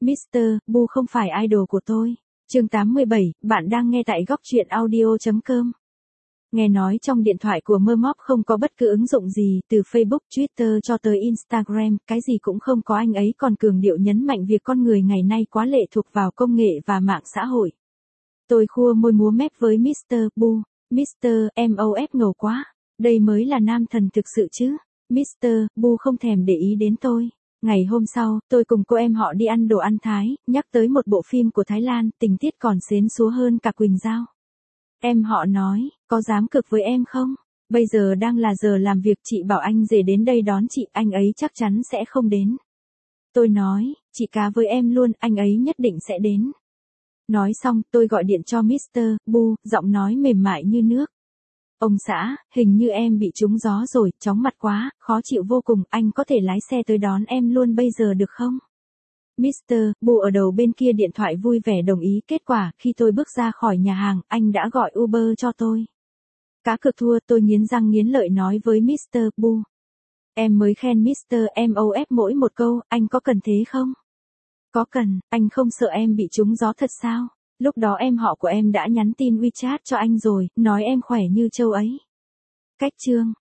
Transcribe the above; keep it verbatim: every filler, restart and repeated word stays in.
mít tơ Bu không phải idol của tôi. Chương tám mươi bảy, bạn đang nghe tại góc truyện audio chấm com. Nghe nói trong điện thoại của Mermoc không có bất cứ ứng dụng gì, từ Facebook, Twitter cho tới Instagram, cái gì cũng không có. Anh ấy còn cường điệu nhấn mạnh việc con người ngày nay quá lệ thuộc vào công nghệ và mạng xã hội. Tôi khua môi múa mép với mít tơ Bu. mít tơ Mof ngầu quá. Đây mới là nam thần thực sự chứ. mít tơ Bu không thèm để ý đến tôi. Ngày hôm sau, tôi cùng cô em họ đi ăn đồ ăn Thái, nhắc tới một bộ phim của Thái Lan, tình tiết còn xến xúa hơn cả Quỳnh Giao. Em họ nói, có dám cược với em không? Bây giờ đang là giờ làm việc, chị bảo anh rể đến đây đón chị, anh ấy chắc chắn sẽ không đến. Tôi nói, chị cá với em luôn, anh ấy nhất định sẽ đến. Nói xong, tôi gọi điện cho mít tơ Bu, giọng nói mềm mại như nước. Ông xã, hình như em bị trúng gió rồi, chóng mặt quá, khó chịu vô cùng, anh có thể lái xe tới đón em luôn bây giờ được không? mít tơ Bu ở đầu bên kia điện thoại vui vẻ đồng ý. Kết quả, khi tôi bước ra khỏi nhà hàng, anh đã gọi Uber cho tôi. Cá cược thua, tôi nghiến răng nghiến lợi nói với mít tơ Bu. Em mới khen mít tơ Mof mỗi một câu, anh có cần thế không? Có cần, anh không sợ em bị trúng gió thật sao? Lúc đó em họ của em đã nhắn tin WeChat cho anh rồi, nói em khỏe như trâu ấy. Cách chương